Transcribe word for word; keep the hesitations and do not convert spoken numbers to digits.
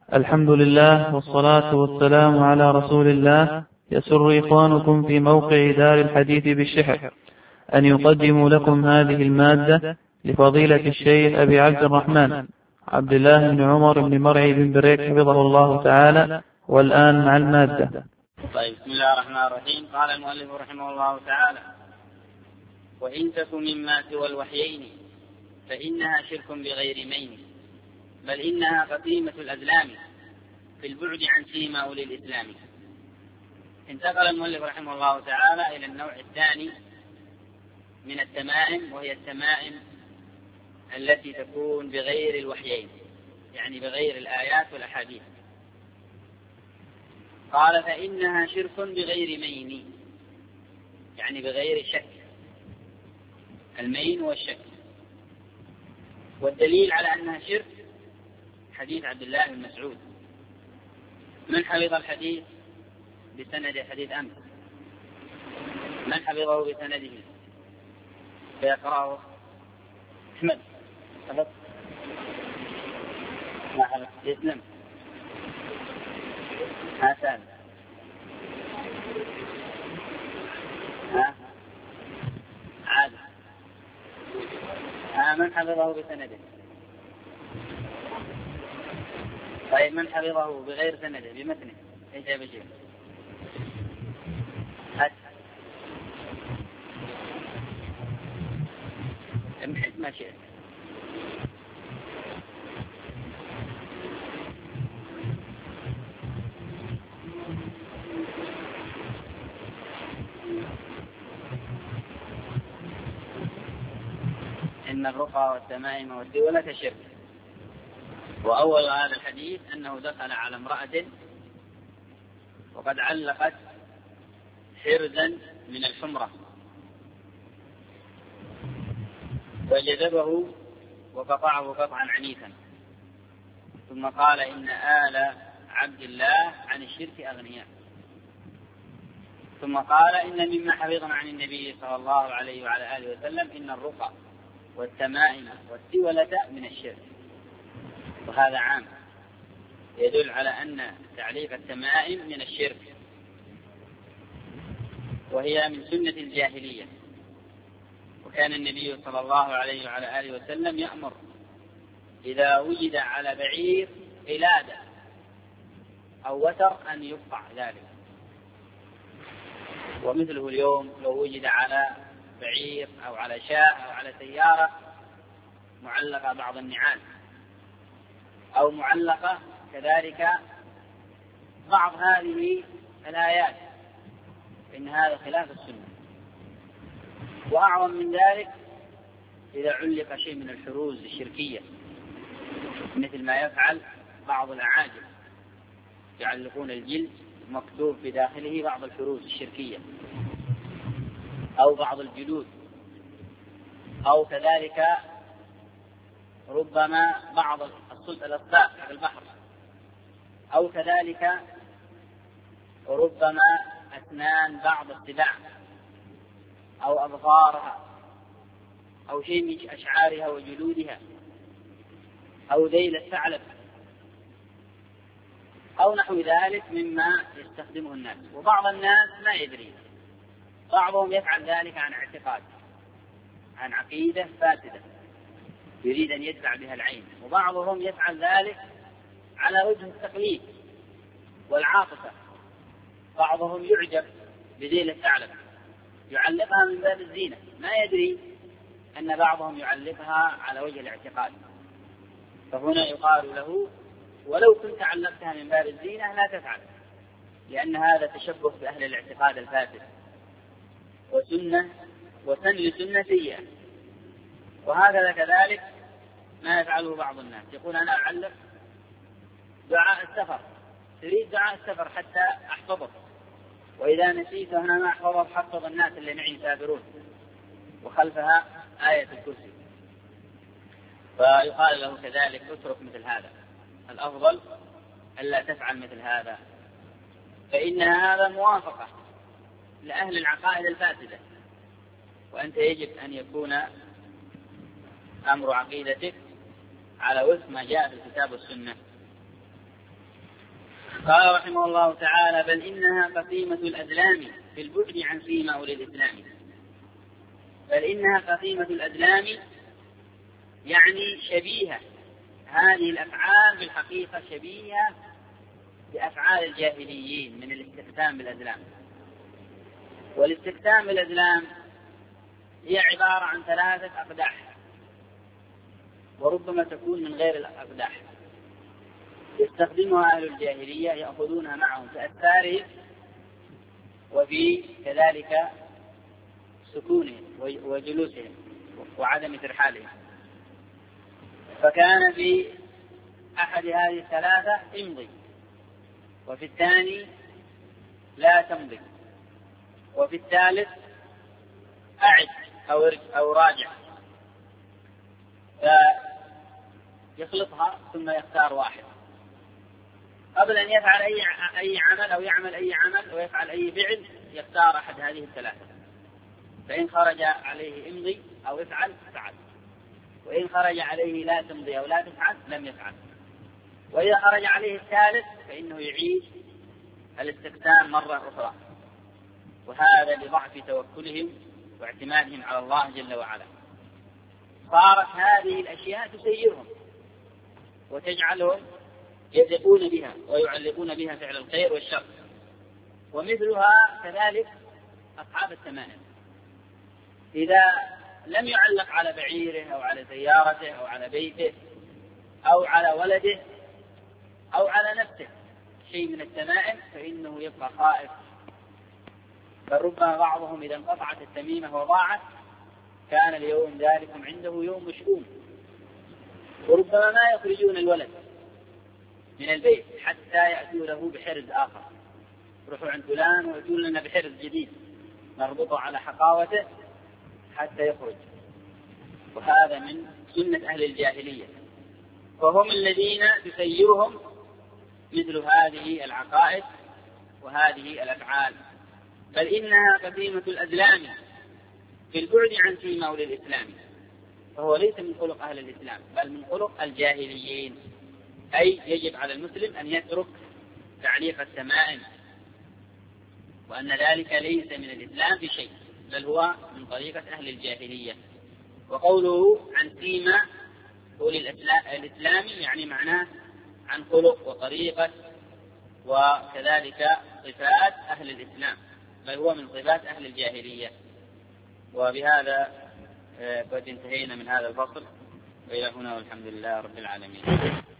الحمد لله والصلاة والسلام على رسول الله. يسر إخوانكم في موقع دار الحديث بالشحر أن يقدموا لكم هذه المادة لفضيلة الشيخ أبي عبد الرحمن عبد الله بن عمر بن مرعي بن بريك حفظه الله تعالى. والآن مع المادة. طيب، بسم الله الرحمن الرحيم. قال المؤلف رحمه الله تعالى: وإن تك مما سوى الوحيين فإنها شرك بغير مين، بل إنها قديمة الأزلام في البعد عن سيما أولي الإسلام. انتقل المؤلف رحمه الله تعالى إلى النوع الثاني من التمائم، وهي التمائم التي تكون بغير الوحيين، يعني بغير الآيات والأحاديث. قال: فإنها شرك بغير مين، يعني بغير شك. المين هو الشك، والدليل على أنها شرك حديث عبد الله بن مسعود. من حفظ الحديث بسند حديث أمس؟ من حفظه بسنده فيقرأه؟ أحمد حفظ؟ ما حفظ؟ يسلم. حسن. ها عادل. ها من حفظه بسنده؟ طيب، من حفظه بغير سنده بمتنه؟ ايش يا بشير؟ هات امحد ما شئت. إن الرقى والتمائم والدولة شرك. وأول هذا الحديث أنه دخل على امرأة وقد علقت حرزا من الحمرة فجذبه وقطعه قطعا عنيفا، ثم قال: إن آل عبد الله عن الشرك أغنياء. ثم قال: إن مما حفظنا عن النبي صلى الله عليه وعلى آله وسلم إن الرقى والتمائم والدولة من الشرك. وهذا عام يدل على أن تعليق التمائم من الشرك، وهي من سنة الجاهلية. وكان النبي صلى الله عليه وعلى آله وسلم يأمر إذا وجد على بعير قلادة أو وتر أن يقطع ذلك. ومثله اليوم لو وجد على بعير أو على شاة أو على سيارة معلقة بعض النعال أو معلقة كذلك بعض هذه الآيات، إن هذا خلاف السنة. وأعظم من ذلك إذا علق شيء من الحروز الشركية، مثل ما يفعل بعض الأعاجم، يعلقون الجلد مكتوب في داخله بعض الحروز الشركية، أو بعض الجلود، أو كذلك ربما بعض الأصداء في البحر، أو كذلك ربما أسنان بعض السباع أو أظفارها أو شيء من أشعارها وجلودها، أو ذيل الثعلب أو نحو ذلك مما يستخدمه الناس. وبعض الناس ما يدري، بعضهم يفعل ذلك عن اعتقاد، عن عقيدة فاسدة يريد أن يدفع بها العين، وبعضهم يفعل ذلك على وجه التقليد والعاطفة. بعضهم يعجب بذيل الثعلب يعلقها من باب الزينة، ما يدري أن بعضهم يعلقها على وجه الاعتقاد. فهنا يقال له: ولو كنت علقتها من باب الزينة لا تفعل، لأن هذا تشبه بأهل الاعتقاد الفاسد وسنة وسن لسنة سيئة. وهكذا كذلك ما يفعله بعض الناس، يقول: أنا أعلق دعاء السفر، تريد دعاء السفر حتى أحفظه، وإذا نسيت هنا ما أحفظه حفظ الناس اللي معي يسافرون، وخلفها آية الكرسي. فيقال له كذلك: اترك مثل هذا، الأفضل ألا تفعل مثل هذا، فإن هذا موافقة لأهل العقائد الفاسدة، وأنت يجب أن يكون أمر عقيدتك على وفق ما جاء في الكتاب والسنة. قال رحمه الله تعالى: بل إنها قسيمة الأدلام في البعد عن سيما أولي الإسلام. بل إنها قسيمة الأدلام يعني شبيهة، هذه الأفعال بالحقيقة شبيهة بأفعال الجاهليين من الاستخدام بالأدلام. والاستخدام بالأدلام هي عبارة عن ثلاثة أقداح، وربما تكون من غير الأقداح، يستخدمها أهل الجاهلية، يأخذونها معهم في أثارهم وفي كذلك سكونهم وجلوسهم وعدم ترحالهم. فكان في أحد هذه الثلاثة امضي، وفي الثاني لا تمضي، وفي الثالث أعد أو أو راجع. فيخلطها ثم يختار واحد قبل أن يفعل أي أي عمل أو يعمل أي عمل ويفعل أي فعل، يختار أحد هذه الثلاثة. فإن خرج عليه امضي أو افعل فعل، وإن خرج عليه لا تمضي أو لا تفعل لم يفعل. وإذا خرج عليه الثالث فإنه يعيد الاستخدام مرة أخرى، وهذا لضعف توكلهم واعتمادهم على الله جل وعلا. صارت هذه الأشياء تسيرهم وتجعلهم يثقون بها ويعلقون بها فعل الخير والشر. ومثلها كذلك أصحاب التمائم، إذا لم يعلق على بعيره أو على سيارته أو على بيته أو على ولده أو على نفسه شيء من التمائم فإنه يبقى خائف. بل ربما بعضهم إذا انقطعت التميمة وضاعت كان اليوم ذلكم عنده يوم مشؤوم، وربما ما يخرجون الولد من البيت حتى يأتوا له بحرز آخر، روحوا عند فلان ويأتوا لنا بحرز جديد نربطه على حقاوته حتى يخرج. وهذا من سنة أهل الجاهلية، فهم الذين تسيرهم مثل هذه العقائد وهذه الأفعال. بل إنها قسيمة الأدلام في البعد عن سيما أولي الإسلام، فهو ليس من خلق أهل الإسلام بل من خلق الجاهليين. أي يجب على المسلم أن يترك تعليق التمائم، وأن ذلك ليس من الإسلام بشيء بل هو من طريقة أهل الجاهلية. وقوله عن سيما أولي الإسلام يعني معناه عن خلق وطريقة وكذلك صفات أهل الإسلام، بل هو من صفات أهل الجاهلية. وبهذا قد انتهينا من هذا الفصل، وإلى هنا والحمد لله رب العالمين.